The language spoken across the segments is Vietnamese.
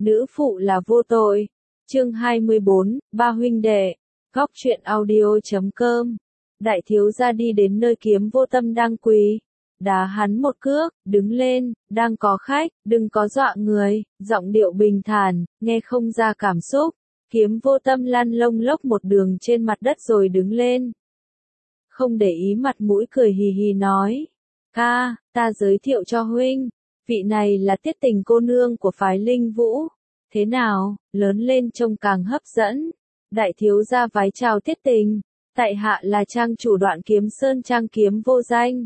nữ phụ là vô tội. Chương 24, ba huynh đệ. Góc truyện audio.com. Đại thiếu gia đi đến nơi Kiếm Vô Tâm đang quỳ, đá hắn một cước, đứng lên, đang có khách, đừng có dọa người, giọng điệu bình thản, nghe không ra cảm xúc. Kiếm Vô Tâm lăn lông lốc một đường trên mặt đất rồi đứng lên. Không để ý mặt mũi cười hì hì nói. Ca, ta giới thiệu cho huynh, vị này là Tiết Tình cô nương của phái Linh Vũ. Thế nào, lớn lên trông càng hấp dẫn. Đại thiếu gia vái chào Tiết Tình. Tại hạ là trang chủ Đoạn Kiếm Sơn trang Kiếm Vô Danh.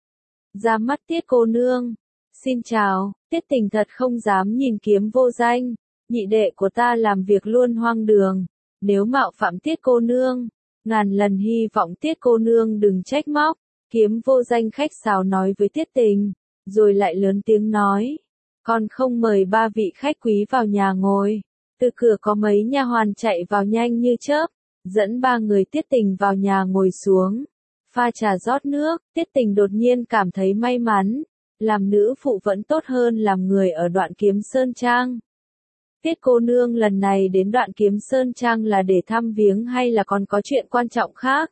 Ra mắt Tiết cô nương. Xin chào, Tiết Tình thật không dám nhìn Kiếm Vô Danh. Nhị đệ của ta làm việc luôn hoang đường. Nếu mạo phạm Tiết cô nương, ngàn lần hy vọng Tiết cô nương đừng trách móc. Kiếm Vô Danh khách sáo nói với Tiết Tình, rồi lại lớn tiếng nói. Còn không mời ba vị khách quý vào nhà ngồi. Từ cửa có mấy nha hoàn chạy vào nhanh như chớp, dẫn ba người Tiết Tình vào nhà ngồi xuống. Pha trà rót nước, Tiết Tình đột nhiên cảm thấy may mắn. Làm nữ phụ vẫn tốt hơn làm người ở Đoạn Kiếm Sơn Trang. Tiết cô nương lần này đến Đoạn Kiếm Sơn Trang là để thăm viếng hay là còn có chuyện quan trọng khác?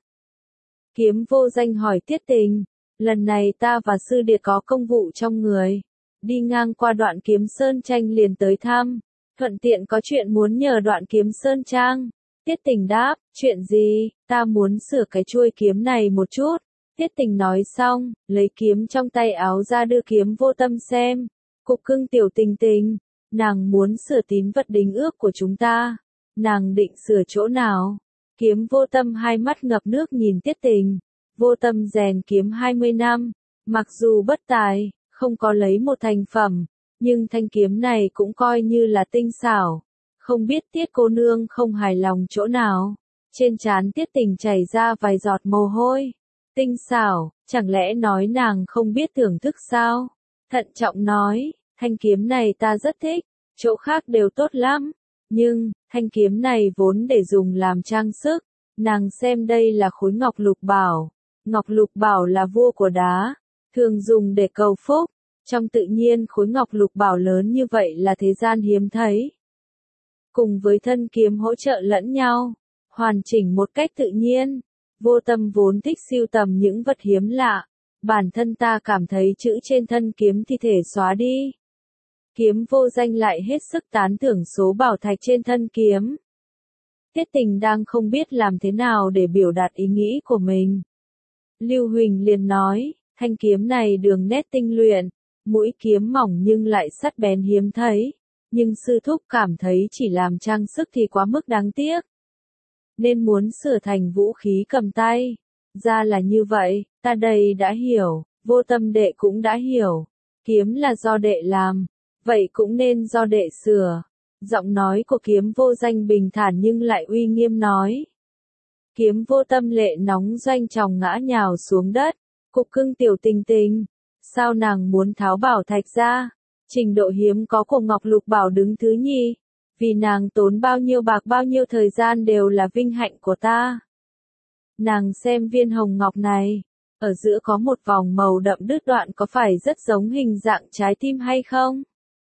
Kiếm Vô Danh hỏi Tiết Tình. Lần này ta và sư điệt có công vụ trong người. Đi ngang qua Đoạn Kiếm Sơn Trang liền tới thăm. Thuận tiện có chuyện muốn nhờ Đoạn Kiếm Sơn Trang. Tiết Tình đáp, chuyện gì? Ta muốn sửa cái chuôi kiếm này một chút. Tiết Tình nói xong, lấy kiếm trong tay áo ra đưa Kiếm Vô Tâm xem. Cục cưng tiểu Tình Tình, nàng muốn sửa tín vật đính ước của chúng ta. Nàng định sửa chỗ nào? Kiếm Vô Tâm hai mắt ngập nước nhìn Tiết Tình. Vô Tâm rèn kiếm 20 năm, mặc dù bất tài, không có lấy một thành phẩm, nhưng thanh kiếm này cũng coi như là tinh xảo. Không biết Tiết cô nương không hài lòng chỗ nào. Trên trán Tiết Tình chảy ra vài giọt mồ hôi. Tinh xảo, chẳng lẽ nói nàng không biết thưởng thức sao? Thận trọng nói, thanh kiếm này ta rất thích, chỗ khác đều tốt lắm. Nhưng, thanh kiếm này vốn để dùng làm trang sức. Nàng xem đây là khối ngọc lục bảo. Ngọc lục bảo là vua của đá, thường dùng để cầu phúc. Trong tự nhiên khối ngọc lục bảo lớn như vậy là thế gian hiếm thấy. Cùng với thân kiếm hỗ trợ lẫn nhau, hoàn chỉnh một cách tự nhiên. Vô Tâm vốn thích sưu tầm những vật hiếm lạ. Bản thân ta cảm thấy chữ trên thân kiếm thì thể xóa đi. Kiếm Vô Danh lại hết sức tán thưởng số bảo thạch trên thân kiếm. Tiết Tình đang không biết làm thế nào để biểu đạt ý nghĩ của mình. Lưu Huỳnh liền nói, thanh kiếm này đường nét tinh luyện, mũi kiếm mỏng nhưng lại sắc bén hiếm thấy. Nhưng sư thúc cảm thấy chỉ làm trang sức thì quá mức đáng tiếc. Nên muốn sửa thành vũ khí cầm tay. Ra là như vậy, ta đây đã hiểu, Vô Tâm đệ cũng đã hiểu. Kiếm là do đệ làm, vậy cũng nên do đệ sửa. Giọng nói của Kiếm Vô Danh bình thản nhưng lại uy nghiêm nói. Kiếm Vô Tâm lệ nóng doanh tròng ngã nhào xuống đất. Cục cưng tiểu Tình Tình, sao nàng muốn tháo bảo thạch ra? Trình độ hiếm có của ngọc lục bảo đứng thứ nhì. Vì nàng tốn bao nhiêu bạc bao nhiêu thời gian đều là vinh hạnh của ta. Nàng xem viên hồng ngọc này, ở giữa có một vòng màu đậm đứt đoạn có phải rất giống hình dạng trái tim hay không?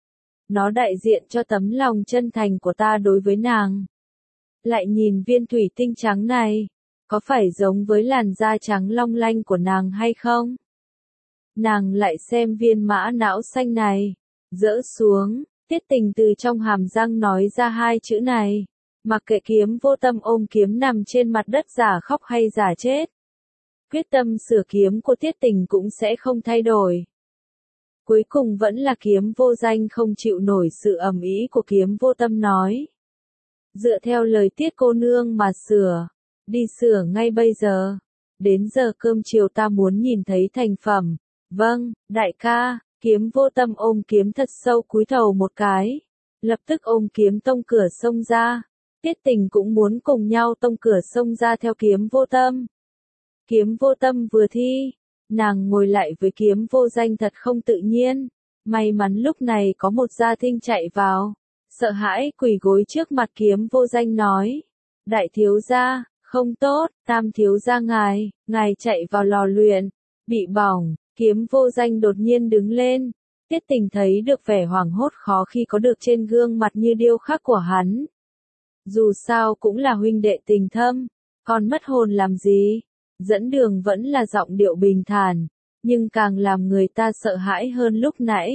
Nó đại diện cho tấm lòng chân thành của ta đối với nàng. Lại nhìn viên thủy tinh trắng này, có phải giống với làn da trắng long lanh của nàng hay không? Nàng lại xem viên mã não xanh này, dỡ xuống, Tiết Tình từ trong hàm răng nói ra hai chữ này. Mặc kệ Kiếm Vô Tâm ôm kiếm nằm trên mặt đất giả khóc hay giả chết. Quyết tâm sửa kiếm của Tiết Tình cũng sẽ không thay đổi. Cuối cùng vẫn là Kiếm Vô Danh không chịu nổi sự ầm ĩ của Kiếm Vô Tâm nói. Dựa theo lời Tiết cô nương mà sửa, đi sửa ngay bây giờ. Đến giờ cơm chiều ta muốn nhìn thấy thành phẩm. Vâng, đại ca. Kiếm Vô Tâm ôm kiếm thật sâu cúi đầu một cái. Lập tức ôm kiếm tông cửa xông ra. Tiết Tình cũng muốn cùng nhau tông cửa xông ra theo Kiếm Vô Tâm. Kiếm Vô Tâm vừa thi, nàng ngồi lại với Kiếm Vô Danh thật không tự nhiên. May mắn lúc này có một gia thinh chạy vào. Sợ hãi quỳ gối trước mặt Kiếm Vô Danh nói. Đại thiếu gia, không tốt, Tam thiếu gia ngài chạy vào lò luyện, bị bỏng. Kiếm Vô Danh đột nhiên đứng lên, Tiết Tình thấy được vẻ hoảng hốt khó khi có được trên gương mặt như điêu khắc của hắn. Dù sao cũng là huynh đệ tình thâm, còn mất hồn làm gì? Dẫn đường vẫn là giọng điệu bình thản, nhưng càng làm người ta sợ hãi hơn lúc nãy.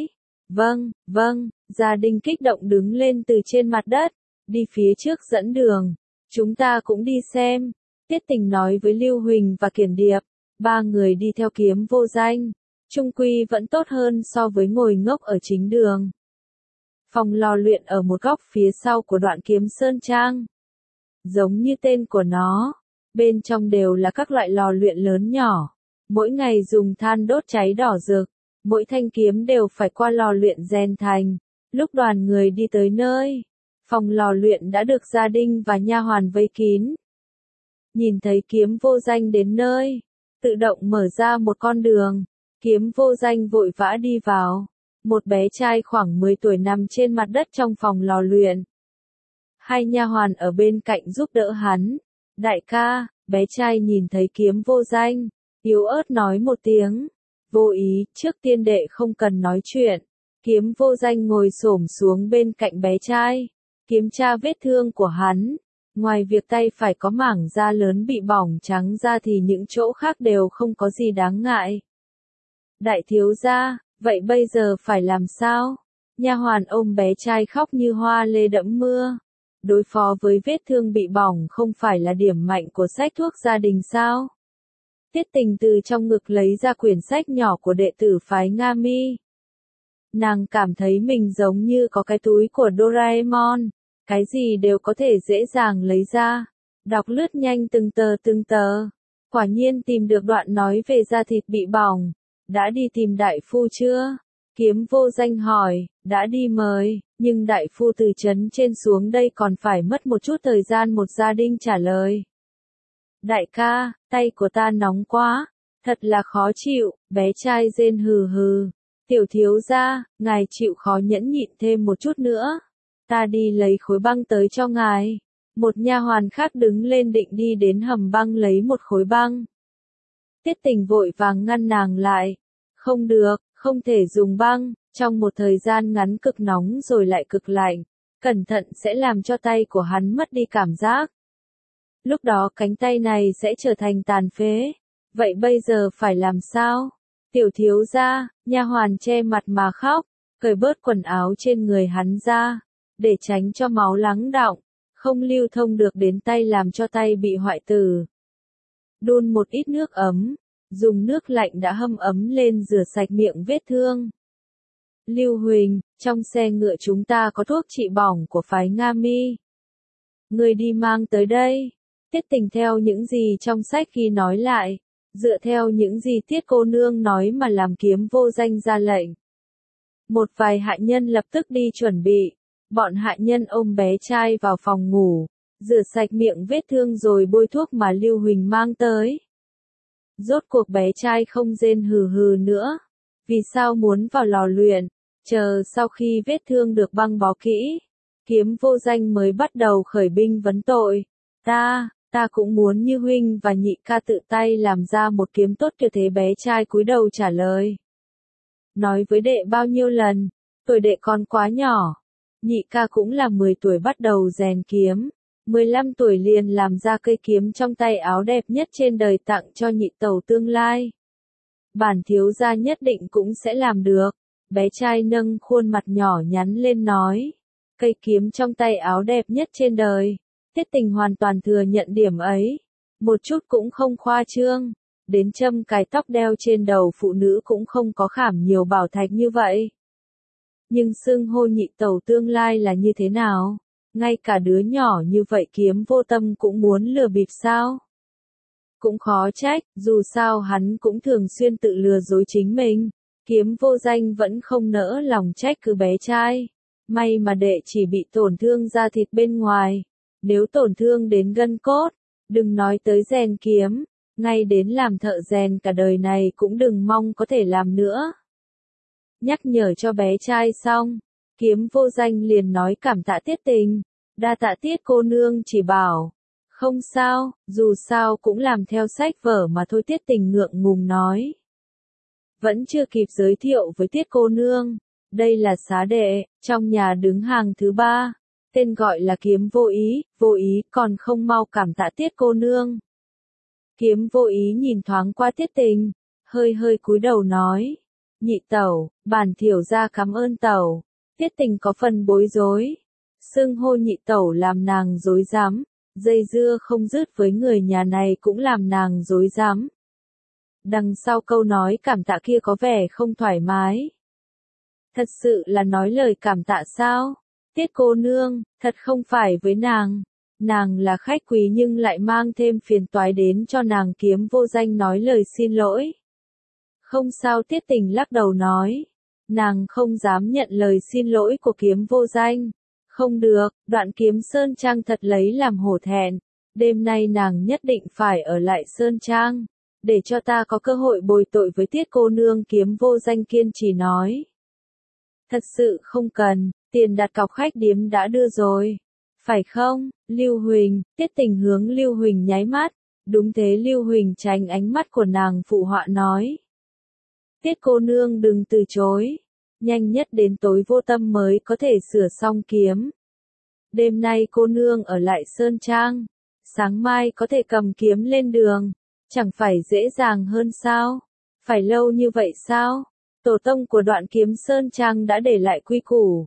Vâng, Gia Đình kích động đứng lên từ trên mặt đất, đi phía trước dẫn đường. Chúng ta cũng đi xem. Tiết Tình nói với Lưu Huỳnh và Kiển Điệp, ba người đi theo Kiếm Vô Danh. Trung quy vẫn tốt hơn so với ngồi ngốc ở chính đường. Phòng lò luyện ở một góc phía sau của đoạn Kiếm Sơn Trang. Giống như tên của nó, bên trong đều là các loại lò luyện lớn nhỏ. Mỗi ngày dùng than đốt cháy đỏ rực, mỗi thanh kiếm đều phải qua lò luyện rèn thành. Lúc đoàn người đi tới nơi, phòng lò luyện đã được gia đình và nha hoàn vây kín. Nhìn thấy Kiếm Vô Danh đến nơi, tự động mở ra một con đường. Kiếm Vô Danh vội vã đi vào. Một bé trai khoảng 10 tuổi nằm trên mặt đất trong phòng lò luyện. Hai nha hoàn ở bên cạnh giúp đỡ hắn. Đại ca, bé trai nhìn thấy Kiếm Vô Danh, yếu ớt nói một tiếng. Vô ý, trước tiên đệ không cần nói chuyện. Kiếm Vô Danh ngồi xổm xuống bên cạnh bé trai, kiểm tra vết thương của hắn. Ngoài việc tay phải có mảng da lớn bị bỏng trắng ra thì những chỗ khác đều không có gì đáng ngại. Đại thiếu gia, vậy bây giờ phải làm sao? Nha hoàn ôm bé trai khóc như hoa lê đẫm mưa. Đối phó với vết thương bị bỏng không phải là điểm mạnh của sách thuốc gia đình sao? Tiết Tình từ trong ngực lấy ra quyển sách nhỏ của đệ tử phái Nga Mi. Nàng cảm thấy mình giống như có cái túi của Doraemon, cái gì đều có thể dễ dàng lấy ra. Đọc lướt nhanh từng tờ. Quả nhiên tìm được đoạn nói về da thịt bị bỏng. Đã đi tìm đại phu chưa? Kiếm Vô Danh hỏi, đã đi mời, nhưng đại phu từ trấn trên xuống đây còn phải mất một chút thời gian. Một gia đình trả lời. Đại ca, tay của ta nóng quá, thật là khó chịu, bé trai rên hừ hừ. Tiểu thiếu gia, ngài chịu khó nhẫn nhịn thêm một chút nữa. Ta đi lấy khối băng tới cho ngài. Một nha hoàn khác đứng lên định đi đến hầm băng lấy một khối băng. Tiết Tình vội vàng ngăn nàng lại. Không được, không thể dùng băng, trong một thời gian ngắn cực nóng rồi lại cực lạnh. Cẩn thận sẽ làm cho tay của hắn mất đi cảm giác. Lúc đó cánh tay này sẽ trở thành tàn phế. Vậy bây giờ phải làm sao? Tiểu thiếu gia, nha hoàn che mặt mà khóc, cởi bớt quần áo trên người hắn ra, để tránh cho máu lắng đọng, không lưu thông được đến tay làm cho tay bị hoại tử. Đun một ít nước ấm, dùng nước lạnh đã hâm ấm lên rửa sạch miệng vết thương. Lưu Huỳnh, trong xe ngựa chúng ta có thuốc trị bỏng của phái Nga Mi. Người đi mang tới đây. Tiết Tình theo những gì trong sách ghi nói lại, dựa theo những gì Tiết cô nương nói mà làm Kiếm Vô Danh ra lệnh. Một vài hạ nhân lập tức đi chuẩn bị, bọn hạ nhân ôm bé trai vào phòng ngủ, rửa sạch miệng vết thương rồi bôi thuốc mà Lưu Huỳnh mang tới. Rốt cuộc bé trai không rên hừ hừ nữa, vì sao muốn vào lò luyện, chờ sau khi vết thương được băng bó kỹ, Kiếm Vô Danh mới bắt đầu khởi binh vấn tội. Ta cũng muốn như huynh và nhị ca tự tay làm ra một kiếm tốt như thế. Bé trai cúi đầu trả lời. Nói với đệ bao nhiêu lần, tuổi đệ còn quá nhỏ. Nhị ca cũng là 10 tuổi bắt đầu rèn kiếm, 15 tuổi liền làm ra cây kiếm trong tay áo đẹp nhất trên đời tặng cho nhị tẩu tương lai. Bản thiếu gia nhất định cũng sẽ làm được. Bé trai nâng khuôn mặt nhỏ nhắn lên nói. Cây kiếm trong tay áo đẹp nhất trên đời. Tiết Tình hoàn toàn thừa nhận điểm ấy. Một chút cũng không khoa trương. Đến châm cài tóc đeo trên đầu phụ nữ cũng không có khảm nhiều bảo thạch như vậy. Nhưng xưng hô nhị tẩu tương lai là như thế nào? Ngay cả đứa nhỏ như vậy Kiếm Vô Tâm cũng muốn lừa bịp sao? Cũng khó trách, dù sao hắn cũng thường xuyên tự lừa dối chính mình. Kiếm Vô Danh vẫn không nỡ lòng trách cứ bé trai. May mà đệ chỉ bị tổn thương da thịt bên ngoài. Nếu tổn thương đến gân cốt, đừng nói tới rèn kiếm, ngay đến làm thợ rèn cả đời này cũng đừng mong có thể làm nữa. Nhắc nhở cho bé trai xong, Kiếm Vô Danh liền nói cảm tạ Tiết Tình, đa tạ Tiết cô nương chỉ bảo. Không sao, dù sao cũng làm theo sách vở mà thôi. Tiết Tình ngượng ngùng nói. Vẫn chưa kịp giới thiệu với Tiết cô nương. Đây là xá đệ, trong nhà đứng hàng thứ 3. Tên gọi là Kiếm Vô Ý còn không mau cảm tạ Tiết cô nương. Kiếm Vô Ý nhìn thoáng qua Tiết Tình, hơi cúi đầu nói. Nhị tẩu, bản thiểu gia cảm ơn tẩu. Tiết Tình có phần bối rối. Xưng hô nhị tẩu làm nàng rối rắm, dây dưa không dứt với người nhà này cũng làm nàng rối rắm. Đằng sau câu nói cảm tạ kia có vẻ không thoải mái. Thật sự là nói lời cảm tạ sao? Tiết cô nương, thật không phải với nàng. Nàng là khách quý nhưng lại mang thêm phiền toái đến cho nàng. Kiếm Vô Danh nói lời xin lỗi. Không sao, Tiết Tình lắc đầu nói. Nàng không dám nhận lời xin lỗi của Kiếm Vô Danh. Không được, Đoạn Kiếm Sơn Trang thật lấy làm hổ thẹn. Đêm nay nàng nhất định phải ở lại Sơn Trang, để cho ta có cơ hội bồi tội với Tiết cô nương. Kiếm Vô Danh kiên trì nói. Thật sự không cần, tiền đặt cọc khách điếm đã đưa rồi. Phải không, Lưu Huỳnh? Tiết Tình hướng Lưu Huỳnh nháy mắt. Đúng thế, Lưu Huỳnh tránh ánh mắt của nàng phụ họa nói. Tiết cô nương đừng từ chối. Nhanh nhất đến tối Vô Tâm mới có thể sửa xong kiếm. Đêm nay cô nương ở lại Sơn Trang. Sáng mai có thể cầm kiếm lên đường. Chẳng phải dễ dàng hơn sao? Phải lâu như vậy sao? Tổ tông của Đoạn Kiếm Sơn Trang đã để lại quy củ.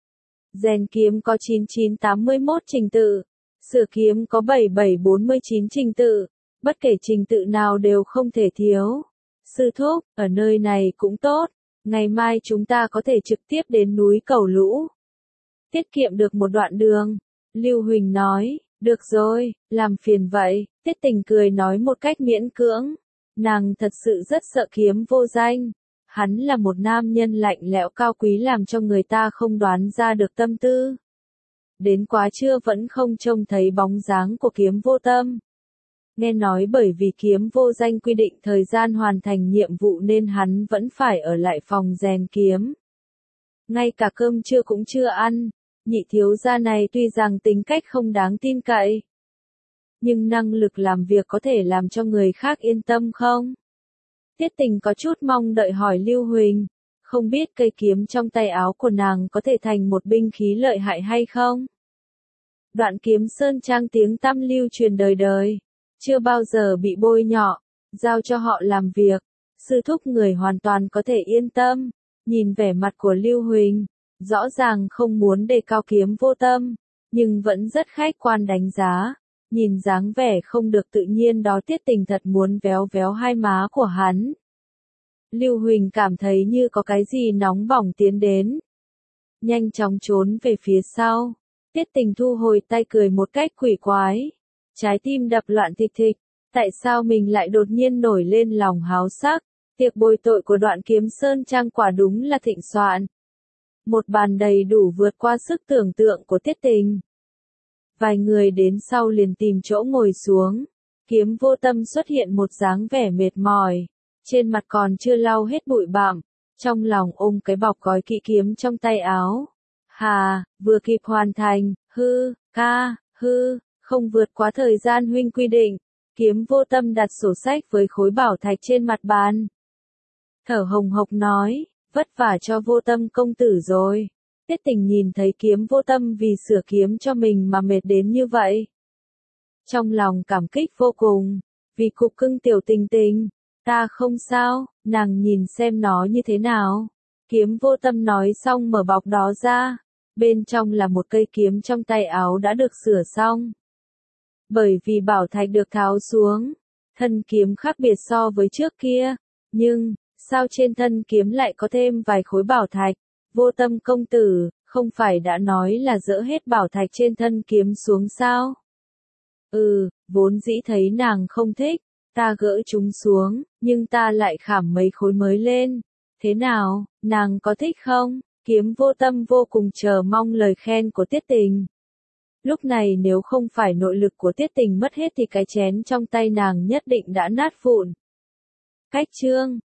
Rèn kiếm có 9981 trình tự. Sửa kiếm có 7749 trình tự. Bất kể trình tự nào đều không thể thiếu. Sư thúc, ở nơi này cũng tốt. Ngày mai chúng ta có thể trực tiếp đến núi Cầu Lũ. Tiết kiệm được một đoạn đường. Lưu Huỳnh nói, được rồi, làm phiền vậy. Tiết Tình cười nói một cách miễn cưỡng. Nàng thật sự rất sợ Kiếm Vô Danh. Hắn là một nam nhân lạnh lẽo cao quý làm cho người ta không đoán ra được tâm tư. Đến quá trưa vẫn không trông thấy bóng dáng của Kiếm Vô Tâm. Nghe nói bởi vì Kiếm Vô Danh quy định thời gian hoàn thành nhiệm vụ nên hắn vẫn phải ở lại phòng rèn kiếm. Ngay cả cơm trưa cũng chưa ăn. Nhị thiếu gia này tuy rằng tính cách không đáng tin cậy, nhưng năng lực làm việc có thể làm cho người khác yên tâm không? Tiết Tình có chút mong đợi hỏi Lưu Huỳnh, không biết cây kiếm trong tay áo của nàng có thể thành một binh khí lợi hại hay không? Đoạn Kiếm Sơn Trang tiếng tăm lưu truyền đời đời, chưa bao giờ bị bôi nhọ, giao cho họ làm việc, sư thúc người hoàn toàn có thể yên tâm. Nhìn vẻ mặt của Lưu Huỳnh, rõ ràng không muốn đề cao Kiếm Vô Tâm, nhưng vẫn rất khách quan đánh giá. Nhìn dáng vẻ không được tự nhiên đó, Tiết Tình thật muốn véo véo hai má của hắn. Lưu Huỳnh cảm thấy như có cái gì nóng bỏng tiến đến. Nhanh chóng trốn về phía sau. Tiết Tình thu hồi tay cười một cách quỷ quái. Trái tim đập loạn thịch thịch. Tại sao mình lại đột nhiên nổi lên lòng háo sắc? Tiệc bồi tội của Đoạn Kiếm Sơn Trang quả đúng là thịnh soạn. Một bàn đầy đủ vượt qua sức tưởng tượng của Tiết Tình. Vài người đến sau liền tìm chỗ ngồi xuống. Kiếm Vô Tâm xuất hiện một dáng vẻ mệt mỏi. Trên mặt còn chưa lau hết bụi bặm. Trong lòng ôm cái bọc gói kỹ kiếm trong tay áo. Hà, vừa kịp hoàn thành, không vượt quá thời gian huynh quy định. Kiếm Vô Tâm đặt sổ sách với khối bảo thạch trên mặt bàn. Thở hồng hộc nói, vất vả cho Vô Tâm công tử rồi. Tiết Tình nhìn thấy Kiếm Vô Tâm vì sửa kiếm cho mình mà mệt đến như vậy. Trong lòng cảm kích vô cùng, vì cục cưng tiểu Tình Tình, ta không sao, nàng nhìn xem nó như thế nào. Kiếm Vô Tâm nói xong mở bọc đó ra, bên trong là một cây kiếm trong tay áo đã được sửa xong. Bởi vì bảo thạch được tháo xuống, thân kiếm khác biệt so với trước kia, nhưng, sao trên thân kiếm lại có thêm vài khối bảo thạch? Vô Tâm công tử, không phải đã nói là dỡ hết bảo thạch trên thân kiếm xuống sao? Vốn dĩ thấy nàng không thích, ta gỡ chúng xuống, nhưng ta lại khảm mấy khối mới lên. Thế nào, nàng có thích không? Kiếm Vô Tâm vô cùng chờ mong lời khen của Tiết Tình. Lúc này nếu không phải nội lực của Tiết Tình mất hết thì cái chén trong tay nàng nhất định đã nát vụn. Cách chương